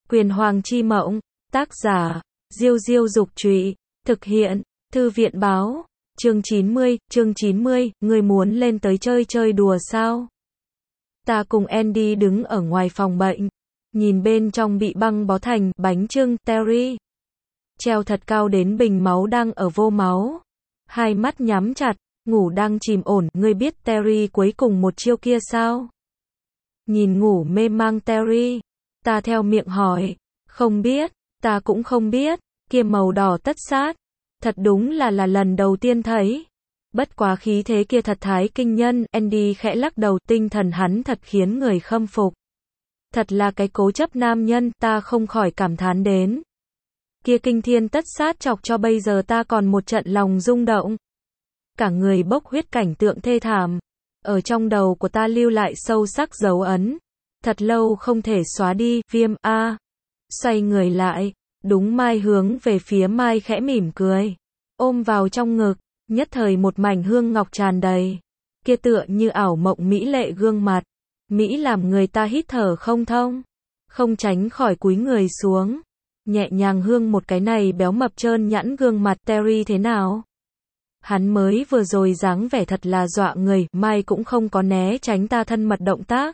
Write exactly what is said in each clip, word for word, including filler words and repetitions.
Quyền Hoàng Chi Mộng, tác giả, Diêu Diêu Dục Trụy, thực hiện, Thư viện Báo, chương chín mươi, chương chín mươi, ngươi muốn lên tới chơi chơi đùa sao? Ta cùng Andy đứng ở ngoài phòng bệnh, nhìn bên trong bị băng bó thành bánh chưng, Terry. Treo thật cao đến bình máu đang ở vô máu. Hai mắt nhắm chặt, ngủ đang chìm ổn, ngươi biết Terry cuối cùng một chiêu kia sao? Nhìn ngủ mê mang Terry, ta theo miệng hỏi, không biết, ta cũng không biết, kia màu đỏ tất sát, thật đúng là là lần đầu tiên thấy. Bất quá khí thế kia thật thái kinh nhân, Andy khẽ lắc đầu, tinh thần hắn thật khiến người khâm phục. Thật là cái cố chấp nam nhân, ta không khỏi cảm thán đến. Kia kinh thiên tất sát chọc cho bây giờ ta còn một trận lòng rung động. Cả người bốc huyết cảnh tượng thê thảm, ở trong đầu của ta lưu lại sâu sắc dấu ấn, thật lâu không thể xóa đi, viêm, a. Xoay người lại, đúng Mai hướng về phía Mai khẽ mỉm cười, ôm vào trong ngực, nhất thời một mảnh hương ngọc tràn đầy, kia tựa như ảo mộng mỹ lệ gương mặt, mỹ làm người ta hít thở không thông, không tránh khỏi cúi người xuống, nhẹ nhàng hương một cái này béo mập trơn nhẵn gương mặt. Terry thế nào? Hắn mới vừa rồi dáng vẻ thật là dọa người, Mai cũng không có né tránh ta thân mật động tác.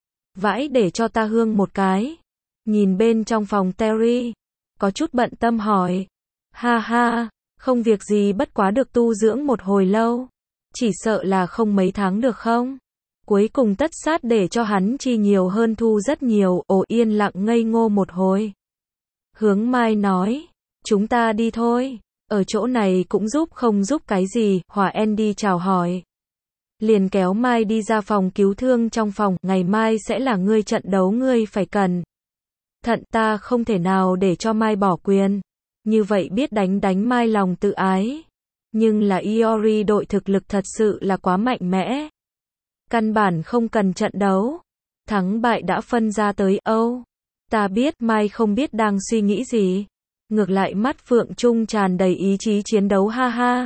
Vãi để cho ta hương một cái. Nhìn bên trong phòng Terry, có chút bận tâm hỏi. Ha ha, không việc gì, bất quá được tu dưỡng một hồi lâu. Chỉ sợ là không mấy tháng được không? Cuối cùng tất sát để cho hắn chi nhiều hơn thu rất nhiều, ồ yên lặng ngây ngô một hồi. Hướng Mai nói, chúng ta đi thôi. Ở chỗ này cũng giúp không giúp cái gì, Hòa Andy chào hỏi. Liền kéo Mai đi ra phòng cứu thương. Trong phòng, ngày mai sẽ là ngươi trận đấu, ngươi phải cần thận, ta không thể nào để cho Mai bỏ quyền. Như vậy biết đánh đánh Mai lòng tự ái. Nhưng là Iori đội thực lực thật sự là quá mạnh mẽ. Căn bản không cần trận đấu. Thắng bại đã phân ra tới Âu. Ta biết Mai không biết đang suy nghĩ gì. Ngược lại mắt phượng trung tràn đầy ý chí chiến đấu, ha ha.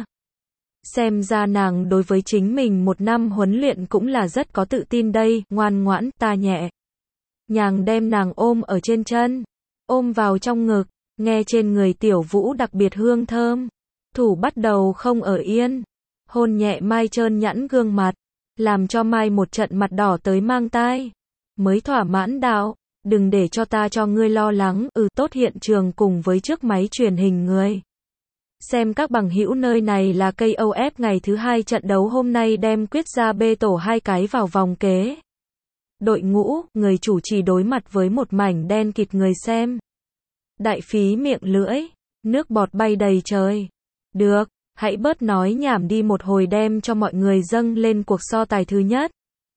Xem ra nàng đối với chính mình một năm huấn luyện cũng là rất có tự tin đây, ngoan ngoãn, ta nhẹ nhàng đem nàng ôm ở trên chân, ôm vào trong ngực, nghe trên người tiểu vũ đặc biệt hương thơm. Thủ bắt đầu không ở yên, hôn nhẹ Mai trơn nhẵn gương mặt, làm cho Mai một trận mặt đỏ tới mang tai. Mới thỏa mãn đạo. Đừng để cho ta cho ngươi lo lắng, ừ tốt. Hiện trường cùng với trước máy truyền hình người xem các bằng hữu nơi này là ca o ép ngày thứ hai trận đấu hôm nay đem quyết ra B tổ hai cái vào vòng kế. Đội ngũ, người chủ trì đối mặt với một mảnh đen kịt người xem. Đại phí miệng lưỡi, nước bọt bay đầy trời. Được, hãy bớt nói nhảm đi, một hồi đem cho mọi người dâng lên cuộc so tài thứ nhất.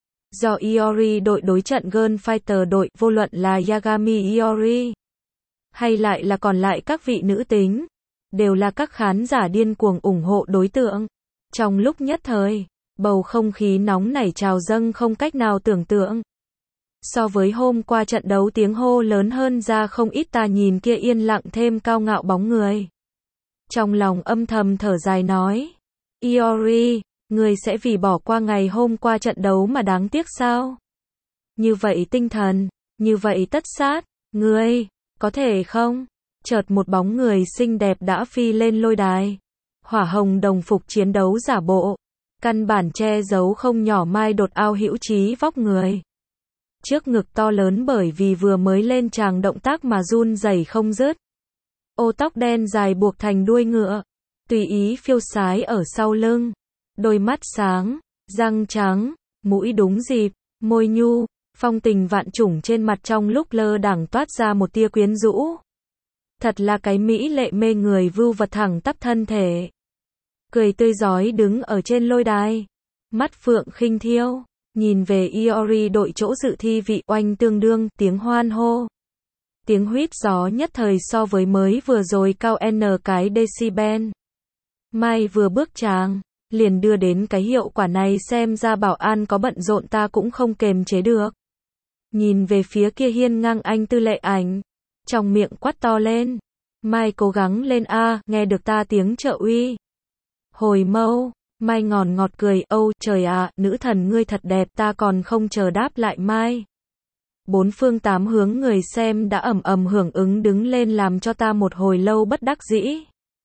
Do Iori đội đối trận Girl Fighter đội, vô luận là Yagami Iori, hay lại là còn lại các vị nữ tính, đều là các khán giả điên cuồng ủng hộ đối tượng. Trong lúc nhất thời, bầu không khí nóng nảy trào dâng không cách nào tưởng tượng. So với hôm qua trận đấu tiếng hô lớn hơn ra không ít, ta nhìn kia yên lặng thêm cao ngạo bóng người. Trong lòng âm thầm thở dài nói, Iori, ngươi sẽ vì bỏ qua ngày hôm qua trận đấu mà đáng tiếc sao? Như vậy tinh thần, như vậy tất sát, ngươi, có thể không? Chợt một bóng người xinh đẹp đã phi lên lôi đài. Hỏa hồng đồng phục chiến đấu giả bộ, căn bản che giấu không nhỏ Mai đột ao hữu trí vóc người. Trước ngực to lớn bởi vì vừa mới lên tràng động tác mà run rẩy không dứt. Ô tóc đen dài buộc thành đuôi ngựa, tùy ý phiêu sái ở sau lưng. Đôi mắt sáng, răng trắng, mũi đúng dịp, môi nhu, phong tình vạn trùng trên mặt trong lúc lơ đãng toát ra một tia quyến rũ. Thật là cái mỹ lệ mê người vưu vật thẳng tắp thân thể. Cười tươi rói đứng ở trên lôi đài. Mắt phượng khinh thiêu, nhìn về Iori đội chỗ dự thi vị oanh tương đương, tiếng hoan hô. Tiếng huýt gió nhất thời so với mới vừa rồi cao n cái decibel. Mai vừa bước tràng, liền đưa đến cái hiệu quả này, xem ra bảo an có bận rộn ta cũng không kềm chế được. Nhìn về phía kia hiên ngang anh tư lệ ảnh, trong miệng quát to lên. Mai cố gắng lên a, nghe được ta tiếng trợ uy. Hồi mâu, Mai ngòn ngọt cười, âu trời ạ, nữ thần ngươi thật đẹp, ta còn không chờ đáp lại Mai. bốn phương tám hướng người xem đã ầm ầm hưởng ứng đứng lên làm cho ta một hồi lâu bất đắc dĩ.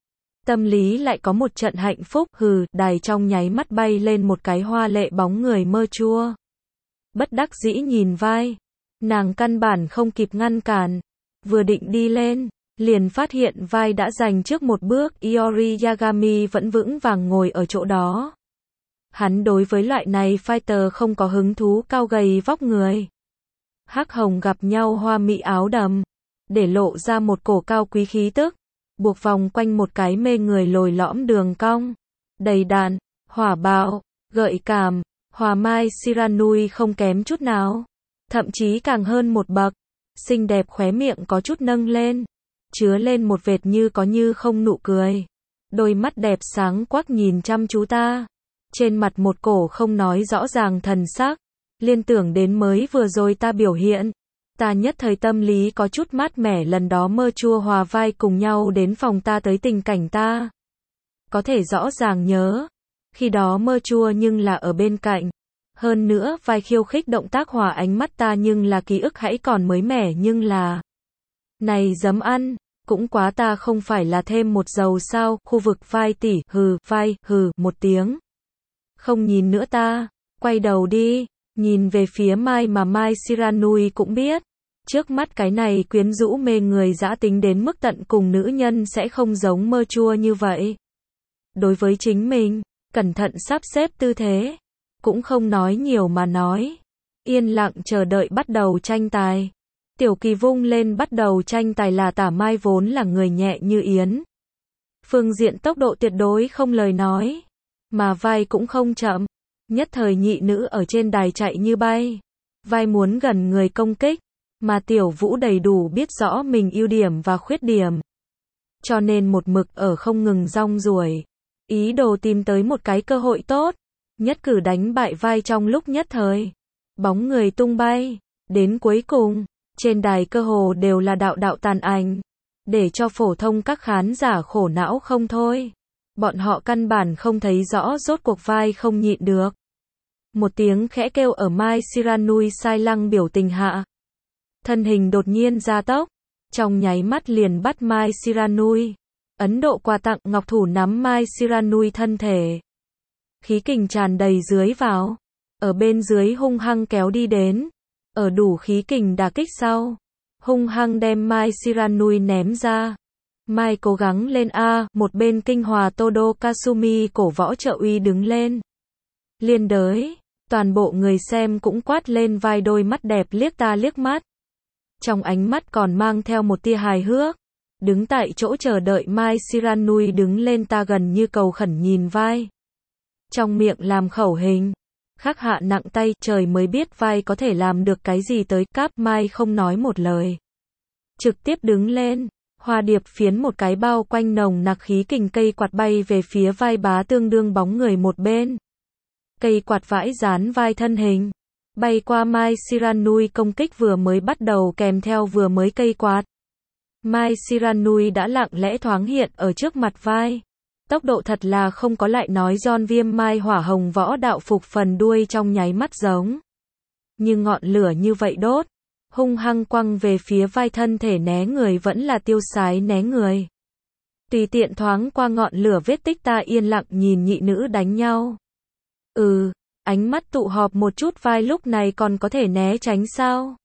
Tâm lý lại có một trận hạnh phúc, hừ, đài trong nháy mắt bay lên một cái hoa lệ bóng người mơ chua. Bất đắc dĩ nhìn vai, nàng căn bản không kịp ngăn cản, vừa định đi lên, liền phát hiện vai đã giành trước một bước, Iori Yagami vẫn vững vàng ngồi ở chỗ đó. Hắn đối với loại này fighter không có hứng thú, cao gầy vóc người. Hắc hồng gặp nhau hoa mỹ áo đầm, để lộ ra một cổ cao quý khí tức, buộc vòng quanh một cái mê người lồi lõm đường cong, đầy đặn, hỏa bạo, gợi cảm, Hòa Mai Shiranui không kém chút nào, thậm chí càng hơn một bậc, xinh đẹp khóe miệng có chút nâng lên, chứa lên một vệt như có như không nụ cười, đôi mắt đẹp sáng quắc nhìn chăm chú ta, trên mặt một cổ không nói rõ ràng thần sắc, liên tưởng đến mới vừa rồi ta biểu hiện. Ta nhất thời tâm lý có chút mát mẻ, lần đó mơ chua hòa vai cùng nhau đến phòng ta tới tình cảnh ta. Có thể rõ ràng nhớ. Khi đó mơ chua nhưng là ở bên cạnh. Hơn nữa vai khiêu khích động tác hòa ánh mắt ta nhưng là ký ức hãy còn mới mẻ nhưng là. Này giấm ăn, cũng quá ta không phải là thêm một dầu sao, khu vực vai tỉ, hừ, vai, hừ, một tiếng. Không nhìn nữa ta, quay đầu đi. Nhìn về phía Mai mà Mai Shiranui cũng biết, trước mắt cái này quyến rũ mê người dã tính đến mức tận cùng nữ nhân sẽ không giống mơ chua như vậy. Đối với chính mình, cẩn thận sắp xếp tư thế, cũng không nói nhiều mà nói, yên lặng chờ đợi bắt đầu tranh tài. Tiểu Kỳ vung lên bắt đầu tranh tài là tả Mai vốn là người nhẹ như yến. Phương diện tốc độ tuyệt đối không lời nói, mà vai cũng không chậm. Nhất thời nhị nữ ở trên đài chạy như bay, vai muốn gần người công kích, mà Tiểu Vũ đầy đủ biết rõ mình ưu điểm và khuyết điểm. Cho nên một mực ở không ngừng rong ruổi, ý đồ tìm tới một cái cơ hội tốt, nhất cử đánh bại vai trong lúc nhất thời. Bóng người tung bay, đến cuối cùng, trên đài cơ hồ đều là đạo đạo tàn ảnh, để cho phổ thông các khán giả khổ não không thôi. Bọn họ căn bản không thấy rõ rốt cuộc vai không nhịn được. Một tiếng khẽ kêu ở Mai Shiranui sai lăng biểu tình hạ. Thân hình đột nhiên gia tốc, trong nháy mắt liền bắt Mai Shiranui. Ấn Độ quà tặng ngọc thủ nắm Mai Shiranui thân thể. Khí kình tràn đầy dưới vào, ở bên dưới hung hăng kéo đi đến. Ở đủ khí kình đả kích sau, hung hăng đem Mai Shiranui ném ra. Mai cố gắng lên a, một bên kinh hòa Todo Kasumi cổ võ trợ uy đứng lên. Liên đới, toàn bộ người xem cũng quát lên, vai đôi mắt đẹp liếc ta liếc mắt. Trong ánh mắt còn mang theo một tia hài hước. Đứng tại chỗ chờ đợi Mai Shiranui đứng lên, ta gần như cầu khẩn nhìn vai. Trong miệng làm khẩu hình. Khắc hạ nặng tay, trời mới biết vai có thể làm được cái gì tới. Cáp Mai không nói một lời, trực tiếp đứng lên. Hoa điệp phiến một cái bao quanh nồng nặc khí kình cây quạt bay về phía vai bá tương đương bóng người một bên. Cây quạt vãi dán vai thân hình, bay qua Mai Shiranui công kích vừa mới bắt đầu kèm theo vừa mới cây quạt. Mai Shiranui đã lặng lẽ thoáng hiện ở trước mặt vai. Tốc độ thật là không có, lại nói John Viêm Mai hỏa hồng võ đạo phục phần đuôi trong nháy mắt giống như ngọn lửa như vậy đốt. Hung hăng quăng về phía vai, thân thể né người vẫn là tiêu sái né người. Tùy tiện thoáng qua ngọn lửa vết tích, ta yên lặng nhìn nhị nữ đánh nhau. Ừ, ánh mắt tụ họp một chút, vai lúc này còn có thể né tránh sao?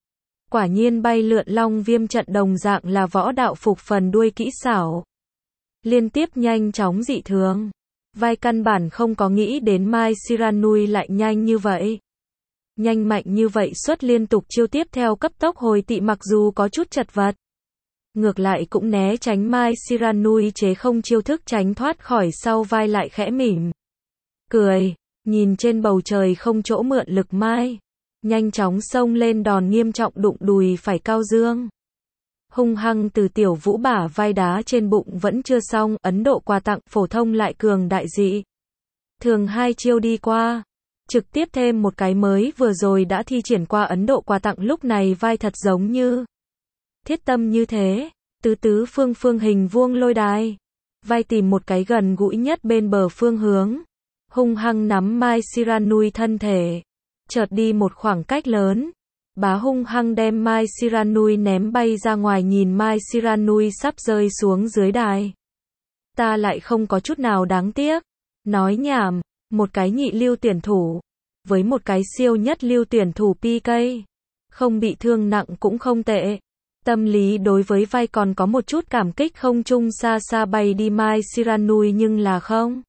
Quả nhiên bay lượn long viêm trận đồng dạng là võ đạo phục phần đuôi kỹ xảo. Liên tiếp nhanh chóng dị thường. Vai căn bản không có nghĩ đến Mai Shiranui lại nhanh như vậy. Nhanh mạnh như vậy, xuất liên tục chiêu tiếp theo cấp tốc hồi tị, mặc dù có chút chật vật. Ngược lại cũng né tránh, Mai Shiranui chế không chiêu thức tránh thoát khỏi, sau vai lại khẽ mỉm cười, nhìn trên bầu trời không chỗ mượn lực Mai. Nhanh chóng xông lên đòn nghiêm trọng đụng đùi phải Cao Dương. Hung hăng từ Tiểu Vũ bả vai đá trên bụng vẫn chưa xong, Ấn Độ quà tặng phổ thông lại cường đại dị. Thường hai chiêu đi qua. Trực tiếp thêm một cái mới vừa rồi đã thi triển qua Ấn Độ quà tặng, lúc này vai thật giống như thiết tâm như thế, tứ tứ phương phương hình vuông lôi đài. Vai tìm một cái gần gũi nhất bên bờ phương hướng, hung hăng nắm Mai Shiranui thân thể, chợt đi một khoảng cách lớn, Bá hung hăng đem Mai Shiranui ném bay ra ngoài, nhìn Mai Shiranui sắp rơi xuống dưới đài. Ta lại không có chút nào đáng tiếc. Nói nhảm, một cái nhị lưu tuyển thủ, với một cái siêu nhất lưu tuyển thủ pê ca, không bị thương nặng cũng không tệ. Tâm lý đối với vai còn có một chút cảm kích, không trung xa xa bay đi Mai Shiranui nhưng là không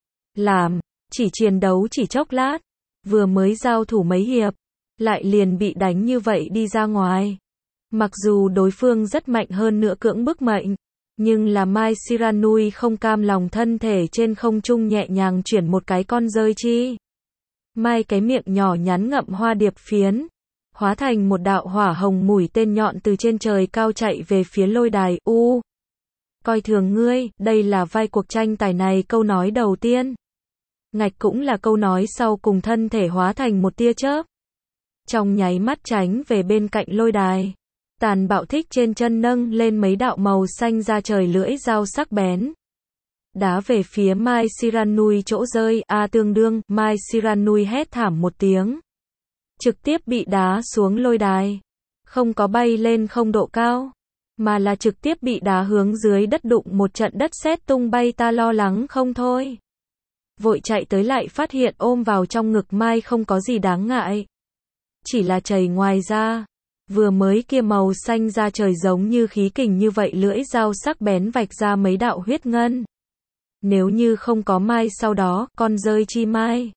làm, chỉ chiến đấu chỉ chốc lát, vừa mới giao thủ mấy hiệp, lại liền bị đánh như vậy đi ra ngoài. Mặc dù đối phương rất mạnh hơn nữa cưỡng bức mệnh, nhưng là Mai Shiranui không cam lòng, thân thể trên không trung nhẹ nhàng chuyển một cái con rơi chi. Mai cái miệng nhỏ nhắn ngậm hoa điệp phiến, hóa thành một đạo hỏa hồng mũi tên nhọn từ trên trời cao chạy về phía lôi đài. U, coi thường ngươi, đây là vai cuộc tranh tài này câu nói đầu tiên. Ngạch cũng là câu nói sau cùng, thân thể hóa thành một tia chớp, trong nháy mắt tránh về bên cạnh lôi đài. Tàn bạo thích trên chân nâng lên mấy đạo màu xanh ra trời lưỡi dao sắc bén, đá về phía Mai Shiranui chỗ rơi. A tương đương, Mai Shiranui hét thảm một tiếng, trực tiếp bị đá xuống lôi đài. Không có bay lên không độ cao, mà là trực tiếp bị đá hướng dưới đất, đụng một trận đất sét tung bay. Ta lo lắng không thôi, vội chạy tới, lại phát hiện ôm vào trong ngực Mai không có gì đáng ngại, chỉ là chảy ngoài ra. Vừa mới kia màu xanh da trời giống như khí kình như vậy, lưỡi dao sắc bén vạch ra mấy đạo huyết ngân. Nếu như không có Mai sau đó, con rơi chi Mai,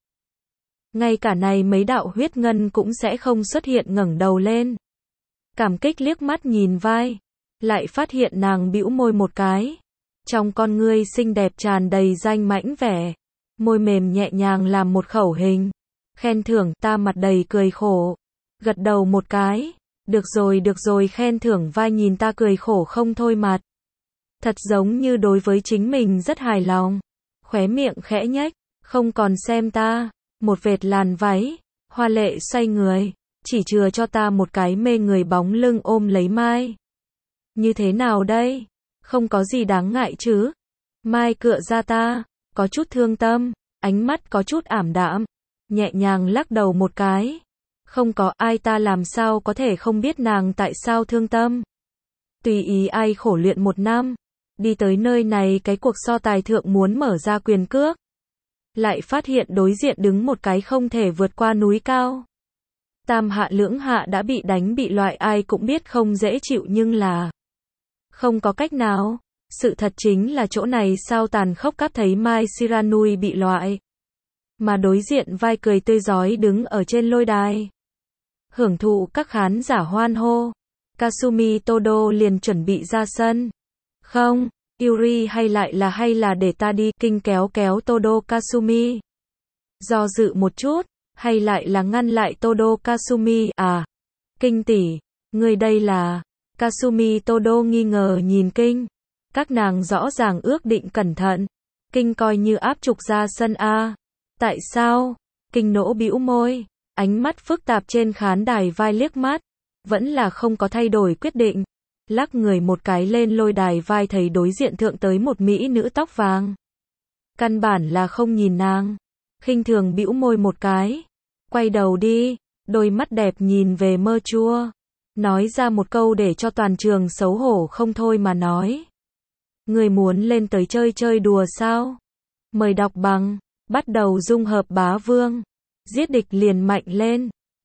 ngay cả này mấy đạo huyết ngân cũng sẽ không xuất hiện. Ngẩng đầu lên, cảm kích liếc mắt nhìn vai, lại phát hiện nàng bĩu môi một cái, trong con ngươi xinh đẹp tràn đầy danh mãnh vẻ, môi mềm nhẹ nhàng làm một khẩu hình khen thưởng. Ta mặt đầy cười khổ, gật đầu một cái. Được rồi, được rồi, khen thưởng. Vai nhìn ta cười khổ không thôi mặt, thật giống như đối với chính mình rất hài lòng, khóe miệng khẽ nhếch, không còn xem ta, một vệt làn váy, hoa lệ xoay người, chỉ chừa cho ta một cái mê người bóng lưng ôm lấy Mai. Như thế nào đây? Không có gì đáng ngại chứ? Mai cựa ra ta, có chút thương tâm, ánh mắt có chút ảm đạm, nhẹ nhàng lắc đầu một cái. Không có, ai, ta làm sao có thể không biết nàng tại sao thương tâm. Tùy ý ai khổ luyện một năm, đi tới nơi này, cái cuộc so tài thượng muốn mở ra quyền cước, lại phát hiện đối diện đứng một cái không thể vượt qua núi cao. Tam hạ lưỡng hạ đã bị đánh bị loại, ai cũng biết không dễ chịu, nhưng là không có cách nào. Sự thật chính là chỗ này sao tàn khốc. Cáp thấy Mai Shiranui bị loại, mà đối diện vai cười tươi rói đứng ở trên lôi đài, hưởng thụ các khán giả hoan hô. Kasumi Todo liền chuẩn bị ra sân. Không, Yuri, hay lại là hay là để ta đi. Kinh kéo kéo Todo. Kasumi do dự một chút, hay lại là ngăn lại Todo. Kasumi, à, Kinh tỷ, người đây là... Kasumi Todo nghi ngờ nhìn Kinh, các nàng rõ ràng ước định cẩn thận. Kinh coi như áp trục ra sân a. Tại sao? Kinh nỗ bĩu môi, ánh mắt phức tạp trên khán đài vai liếc mắt, vẫn là không có thay đổi quyết định. Lắc người một cái lên lôi đài. Vai thấy đối diện thượng tới một mỹ nữ tóc vàng, căn bản là không nhìn nàng, khinh thường bĩu môi một cái, quay đầu đi, đôi mắt đẹp nhìn về Mơ Chua, nói ra một câu để cho toàn trường xấu hổ không thôi mà nói. Người muốn lên tới chơi chơi đùa sao? Mời đọc bằng, bắt đầu dung hợp bá vương, giết địch liền mạnh lên.